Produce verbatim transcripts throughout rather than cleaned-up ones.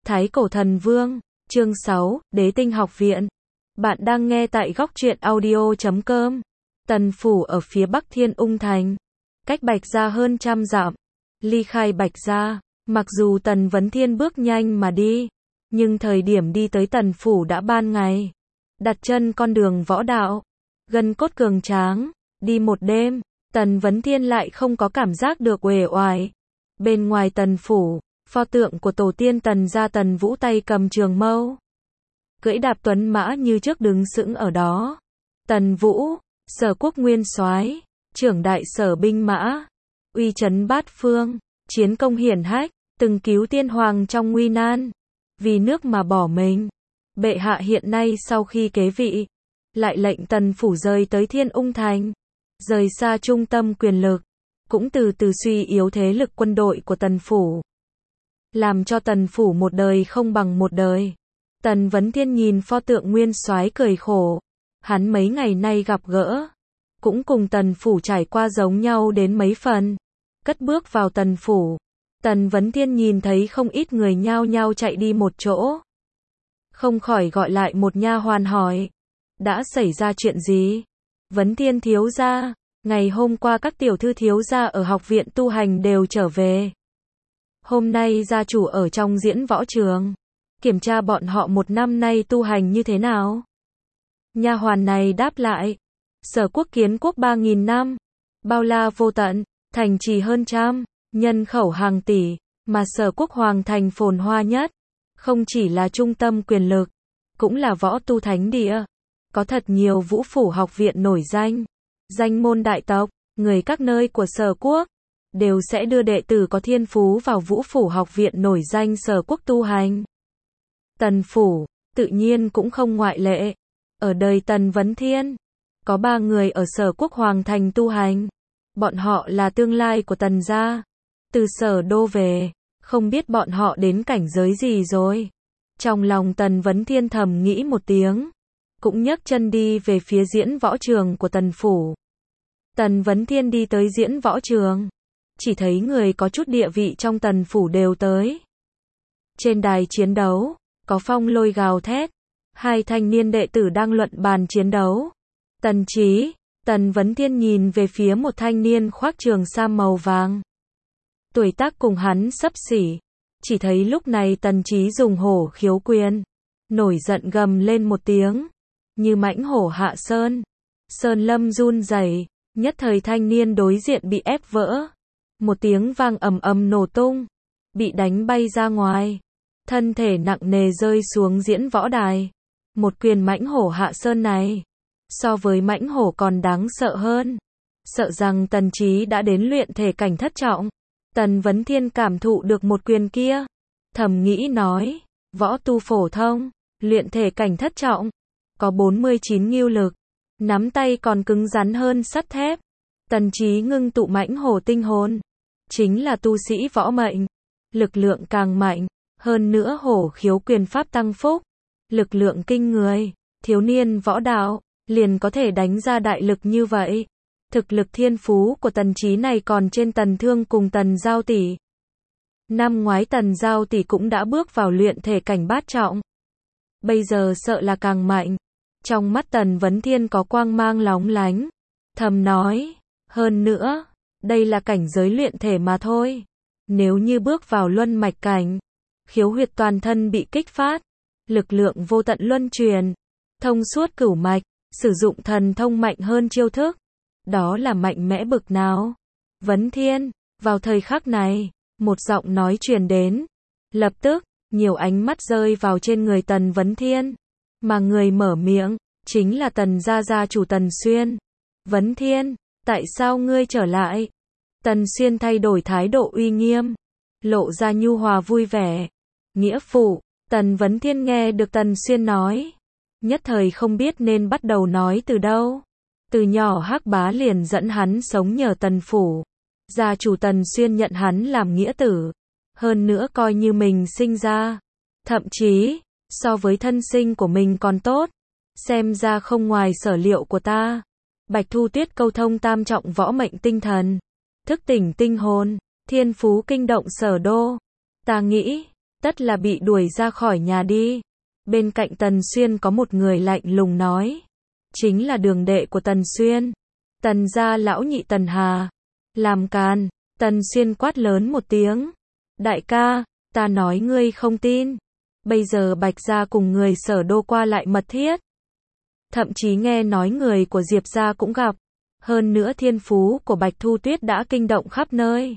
Thái Cổ Thần Vương, chương sáu, Đế Tinh Học Viện. Bạn đang nghe tại góc truyện audio chấm com. Tần phủ ở phía bắc Thiên Ung Thành, cách Bạch Gia hơn trăm dặm. Ly khai Bạch Gia, mặc dù Tần Vấn Thiên bước nhanh mà đi, nhưng thời điểm đi tới Tần phủ đã ban ngày. Đặt chân con đường võ đạo, gân cốt cường tráng, đi một đêm, Tần Vấn Thiên lại không có cảm giác được uể oải. Bên ngoài Tần phủ, pho tượng của tổ tiên Tần gia Tần Vũ tay cầm trường mâu, cưỡi đạp tuấn mã như trước đứng sững ở đó. Tần Vũ, Sở Quốc nguyên soái, trưởng đại sở binh mã, uy chấn bát phương, chiến công hiển hách, từng cứu tiên hoàng trong nguy nan, vì nước mà bỏ mình. Bệ hạ hiện nay sau khi kế vị, lại lệnh Tần phủ rời tới Thiên Ung Thành, rời xa trung tâm quyền lực, cũng từ từ suy yếu thế lực quân đội của Tần phủ, làm cho Tần phủ một đời không bằng một đời. Tần Vấn Thiên nhìn pho tượng nguyên soái cười khổ, hắn mấy ngày nay gặp gỡ, cũng cùng Tần phủ trải qua giống nhau đến mấy phần. Cất bước vào Tần phủ, Tần Vấn Thiên nhìn thấy không ít người nhao nhao chạy đi một chỗ, không khỏi gọi lại một nha hoàn hỏi, đã xảy ra chuyện gì? Vấn Thiên thiếu gia, ngày hôm qua các tiểu thư thiếu gia ở học viện tu hành đều trở về. Hôm nay gia chủ ở trong diễn võ trường, kiểm tra bọn họ một năm nay tu hành như thế nào. Nha hoàn này đáp lại, Sở Quốc kiến quốc ba nghìn năm, bao la vô tận, thành trì hơn trăm, nhân khẩu hàng tỷ, mà Sở Quốc hoàng thành phồn hoa nhất, không chỉ là trung tâm quyền lực, cũng là võ tu thánh địa. Có thật nhiều vũ phủ học viện nổi danh, danh môn đại tộc, người các nơi của Sở Quốc đều sẽ đưa đệ tử có thiên phú vào vũ phủ học viện nổi danh Sở Quốc tu hành. Tần phủ, tự nhiên cũng không ngoại lệ. Ở đời Tần Vấn Thiên, có ba người ở Sở Quốc hoàng thành tu hành. Bọn họ là tương lai của Tần gia. Từ Sở đô về, không biết bọn họ đến cảnh giới gì rồi. Trong lòng Tần Vấn Thiên thầm nghĩ một tiếng, cũng nhấc chân đi về phía diễn võ trường của Tần phủ. Tần Vấn Thiên đi tới diễn võ trường, chỉ thấy người có chút địa vị trong Tần phủ đều tới. Trên đài chiến đấu, có phong lôi gào thét, hai thanh niên đệ tử đang luận bàn chiến đấu. Tần Chí, Tần Vấn Thiên nhìn về phía một thanh niên khoác trường sam màu vàng, tuổi tác cùng hắn xấp xỉ, chỉ thấy lúc này Tần Chí dùng hổ khiếu quyền, nổi giận gầm lên một tiếng, như mãnh hổ hạ sơn. Sơn lâm run rẩy, nhất thời thanh niên đối diện bị ép vỡ. Một tiếng vang ầm ầm nổ tung, bị đánh bay ra ngoài, thân thể nặng nề rơi xuống diễn võ đài. Một quyền mãnh hổ hạ sơn này, so với mãnh hổ còn đáng sợ hơn. Sợ rằng Tần Chí đã đến luyện thể cảnh thất trọng. Tần Vấn Thiên cảm thụ được một quyền kia, thầm nghĩ nói, võ tu phổ thông, luyện thể cảnh thất trọng, có bốn mươi chín ngưu lực, nắm tay còn cứng rắn hơn sắt thép. Tần Chí ngưng tụ mãnh hổ tinh hồn, chính là tu sĩ võ mệnh, lực lượng càng mạnh, hơn nữa hổ khiếu quyền pháp tăng phúc, lực lượng kinh người, thiếu niên võ đạo, liền có thể đánh ra đại lực như vậy. Thực lực thiên phú của Tần Chí này còn trên Tần Thương cùng Tần Giao tỷ. Năm ngoái Tần Giao tỷ cũng đã bước vào luyện thể cảnh bát trọng, bây giờ sợ là càng mạnh. Trong mắt Tần Vấn Thiên có quang mang lóng lánh, thầm nói, hơn nữa, đây là cảnh giới luyện thể mà thôi. Nếu như bước vào luân mạch cảnh, khiếu huyệt toàn thân bị kích phát, lực lượng vô tận luân truyền, thông suốt cửu mạch, sử dụng thần thông mạnh hơn chiêu thức, đó là mạnh mẽ bực nào. Vấn Thiên, vào thời khắc này, một giọng nói truyền đến, lập tức, nhiều ánh mắt rơi vào trên người Tần Vấn Thiên, mà người mở miệng, chính là Tần gia gia chủ Tần Xuyên. Vấn Thiên, tại sao ngươi trở lại? Tần Xuyên thay đổi thái độ uy nghiêm, lộ ra nhu hòa vui vẻ. Nghĩa phụ, Tần Vấn Thiên nghe được Tần Xuyên nói, nhất thời không biết nên bắt đầu nói từ đâu. Từ nhỏ Hắc Bá liền dẫn hắn sống nhờ Tần phủ, gia chủ Tần Xuyên nhận hắn làm nghĩa tử, hơn nữa coi như mình sinh ra, thậm chí so với thân sinh của mình còn tốt. Xem ra không ngoài sở liệu của ta. Bạch Thu Tuyết câu thông tam trọng võ mệnh tinh thần, thức tỉnh tinh hồn, thiên phú kinh động Sở đô. Ta nghĩ, tất là bị đuổi ra khỏi nhà đi. Bên cạnh Tần Xuyên có một người lạnh lùng nói. Chính là đường đệ của Tần Xuyên. Tần gia lão nhị Tần Hà. Làm càn, Tần Xuyên quát lớn một tiếng. Đại ca, ta nói ngươi không tin. Bây giờ Bạch gia cùng người Sở Đô qua lại mật thiết. Thậm chí nghe nói người của Diệp gia cũng gặp. Hơn nữa thiên phú của Bạch Thu Tuyết đã kinh động khắp nơi.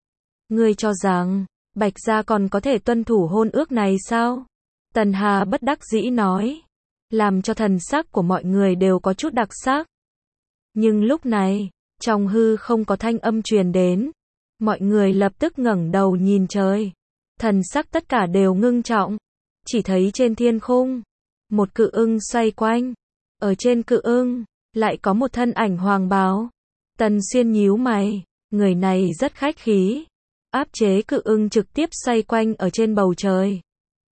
Ngươi cho rằng, Bạch gia còn có thể tuân thủ hôn ước này sao? Tần Hà bất đắc dĩ nói. Làm cho thần sắc của mọi người đều có chút đặc sắc. Nhưng lúc này, trong hư không có thanh âm truyền đến. Mọi người lập tức ngẩng đầu nhìn trời. Thần sắc tất cả đều ngưng trọng. Chỉ thấy trên thiên khung, một cự ưng xoay quanh. Ở trên cự ưng, lại có một thân ảnh hoàng bào. Tần Xuyên nhíu mày, người này rất khách khí. Áp chế cự ưng trực tiếp xoay quanh ở trên bầu trời.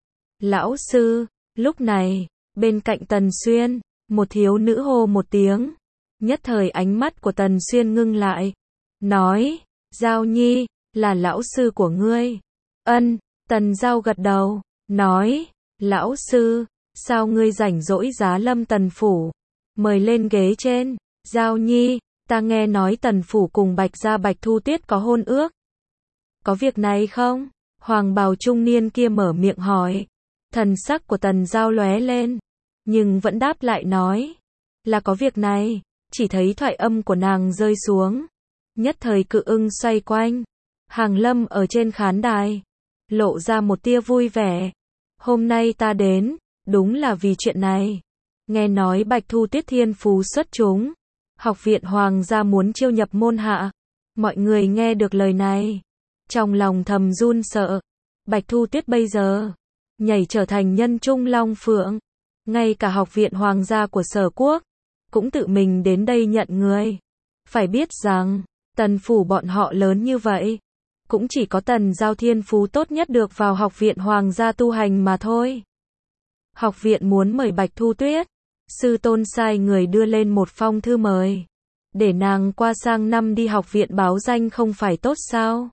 Lão sư, lúc này, bên cạnh Tần Xuyên, một thiếu nữ hô một tiếng. Nhất thời ánh mắt của Tần Xuyên ngưng lại. Nói, Giao Nhi, là lão sư của ngươi. Ân, Tần Giao gật đầu, nói, lão sư, sao ngươi rảnh rỗi giá lâm Tần phủ, mời lên ghế trên. Giao Nhi, ta nghe nói Tần phủ cùng Bạch gia Bạch Thu Tuyết có hôn ước. Có việc này không? Hoàng bào trung niên kia mở miệng hỏi. Thần sắc của Tần Giao lóe lên, nhưng vẫn đáp lại nói, là có việc này. Chỉ thấy thoại âm của nàng rơi xuống, nhất thời cự ưng xoay quanh. Hàng Lâm ở trên khán đài, lộ ra một tia vui vẻ. Hôm nay ta đến, đúng là vì chuyện này. Nghe nói Bạch Thu Tuyết thiên phú xuất chúng, học viện Hoàng gia muốn chiêu nhập môn hạ. Mọi người nghe được lời này, trong lòng thầm run sợ. Bạch Thu Tuyết bây giờ, nhảy trở thành nhân trung long phượng. Ngay cả học viện Hoàng gia của Sở Quốc, cũng tự mình đến đây nhận người. Phải biết rằng, Tần phủ bọn họ lớn như vậy, cũng chỉ có Tần Giao thiên phú tốt nhất được vào học viện Hoàng gia tu hành mà thôi. Học viện muốn mời Bạch Thu Tuyết, sư tôn sai người đưa lên một phong thư mời, để nàng qua sang năm đi học viện báo danh không phải tốt sao?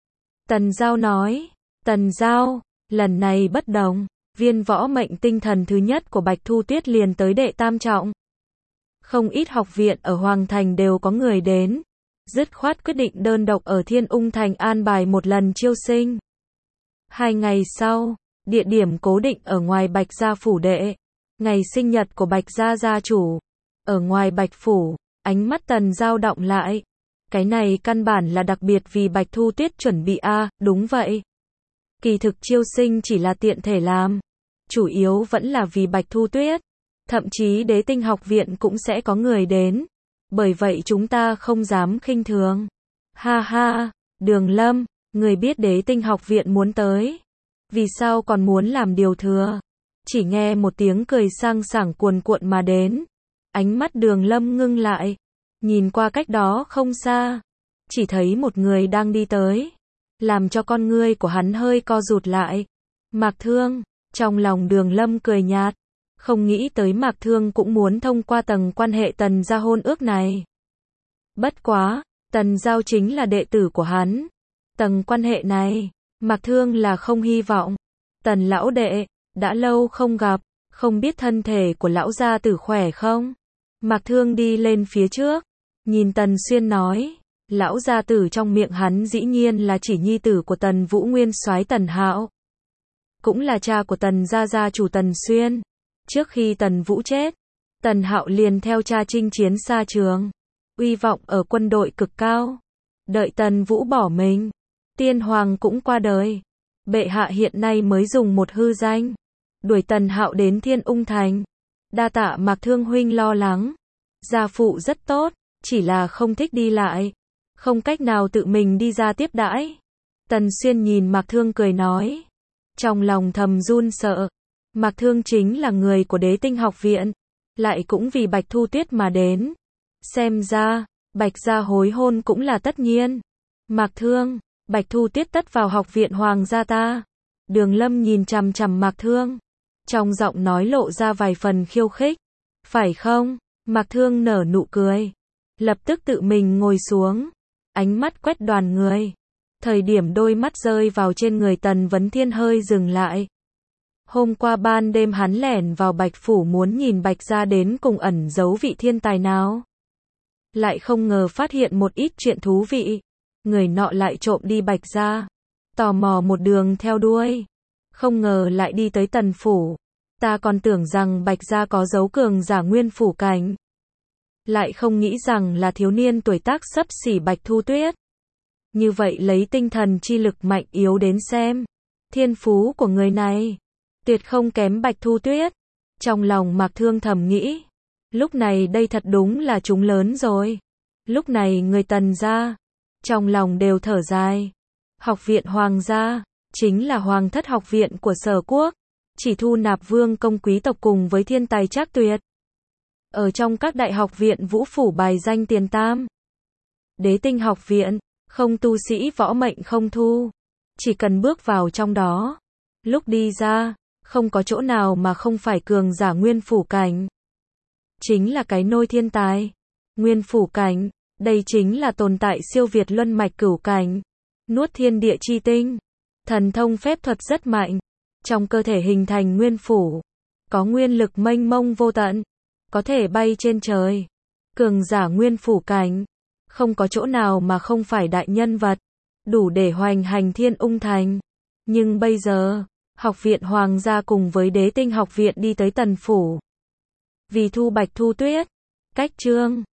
Tần Giao nói, Tần Giao, lần này bất đồng, viên võ mệnh tinh thần thứ nhất của Bạch Thu Tuyết liền tới đệ tam trọng. Không ít học viện ở Hoàng Thành đều có người đến, dứt khoát quyết định đơn độc ở Thiên Ung Thành an bài một lần chiêu sinh. Hai ngày sau, địa điểm cố định ở ngoài Bạch gia phủ đệ, ngày sinh nhật của Bạch gia gia chủ, ở ngoài Bạch phủ. Ánh mắt Tần Giao động lại, cái này căn bản là đặc biệt vì Bạch Thu Tuyết chuẩn bị a, à, đúng vậy. Kỳ thực chiêu sinh chỉ là tiện thể làm, chủ yếu vẫn là vì Bạch Thu Tuyết. Thậm chí Đế Tinh học viện cũng sẽ có người đến. Bởi vậy chúng ta không dám khinh thường. Ha ha, Đường Lâm, người biết Đế Tinh học viện muốn tới. Vì sao còn muốn làm điều thừa? Chỉ nghe một tiếng cười sang sảng cuồn cuộn mà đến. Ánh mắt Đường Lâm ngưng lại. Nhìn qua cách đó không xa. Chỉ thấy một người đang đi tới. Làm cho con ngươi của hắn hơi co rụt lại. Mạc Thương, trong lòng Đường Lâm cười nhạt. Không nghĩ tới Mạc Thương cũng muốn thông qua tầng quan hệ Tần gia hôn ước này. Bất quá, Tần Giao chính là đệ tử của hắn. Tầng quan hệ này, Mạc Thương là không hy vọng. Tần lão đệ, đã lâu không gặp, không biết thân thể của lão gia tử khỏe không? Mạc Thương đi lên phía trước, nhìn Tần Xuyên nói, lão gia tử trong miệng hắn dĩ nhiên là chỉ nhi tử của Tần Vũ Nguyên soái Tần Hạo. Cũng là cha của Tần gia gia chủ Tần Xuyên. Trước khi Tần Vũ chết, Tần Hạo liền theo cha chinh chiến xa trường, uy vọng ở quân đội cực cao. Đợi Tần Vũ bỏ mình, Tiên Hoàng cũng qua đời. Bệ hạ hiện nay mới dùng một hư danh, đuổi Tần Hạo đến Thiên Ung Thành. Đa tạ Mạc Thương huynh lo lắng. Gia phụ rất tốt, chỉ là không thích đi lại, không cách nào tự mình đi ra tiếp đãi. Tần Xuyên nhìn Mạc Thương cười nói, trong lòng thầm run sợ. Mạc Thương chính là người của Đế Tinh học viện, lại cũng vì Bạch Thu Tuyết mà đến. Xem ra, Bạch gia hối hôn cũng là tất nhiên. Mạc Thương, Bạch Thu Tuyết tất vào học viện Hoàng gia ta. Đường Lâm nhìn chằm chằm Mạc Thương, trong giọng nói lộ ra vài phần khiêu khích. Phải không? Mạc Thương nở nụ cười, lập tức tự mình ngồi xuống, ánh mắt quét đoàn người. Thời điểm đôi mắt rơi vào trên người Tần Vấn Thiên hơi dừng lại. Hôm qua ban đêm hắn lẻn vào Bạch Phủ muốn nhìn Bạch gia đến cùng ẩn giấu vị thiên tài nào. Lại không ngờ phát hiện một ít chuyện thú vị. Người nọ lại trộm đi Bạch gia. Tò mò một đường theo đuôi. Không ngờ lại đi tới Tần Phủ. Ta còn tưởng rằng Bạch gia có giấu cường giả nguyên phủ cảnh. Lại không nghĩ rằng là thiếu niên tuổi tác xấp xỉ Bạch Thu Tuyết. Như vậy lấy tinh thần chi lực mạnh yếu đến xem. Thiên phú của người này tuyệt không kém Bạch Thu Tuyết. Trong lòng Mạc Thương thầm nghĩ. Lúc này đây thật đúng là chúng lớn rồi. Lúc này người Tần gia trong lòng đều thở dài. Học viện Hoàng gia chính là hoàng thất học viện của Sở Quốc. Chỉ thu nạp vương công quý tộc cùng với thiên tài trác tuyệt. Ở trong các đại học viện vũ phủ bài danh tiền tam. Đế Tinh học viện, không tu sĩ võ mệnh không thu. Chỉ cần bước vào trong đó. Lúc đi ra, không có chỗ nào mà không phải cường giả nguyên phủ cảnh. Chính là cái nôi thiên tài. Nguyên phủ cảnh, đây chính là tồn tại siêu việt luân mạch cửu cảnh. Nuốt thiên địa chi tinh. Thần thông phép thuật rất mạnh. Trong cơ thể hình thành nguyên phủ. Có nguyên lực mênh mông vô tận. Có thể bay trên trời. Cường giả nguyên phủ cảnh. Không có chỗ nào mà không phải đại nhân vật. Đủ để hoành hành Thiên Ung Thành. Nhưng bây giờ, học viện Hoàng gia cùng với Đế Tinh học viện đi tới Tần Phủ. Vì thu Bạch Thu Tuyết. Cách chương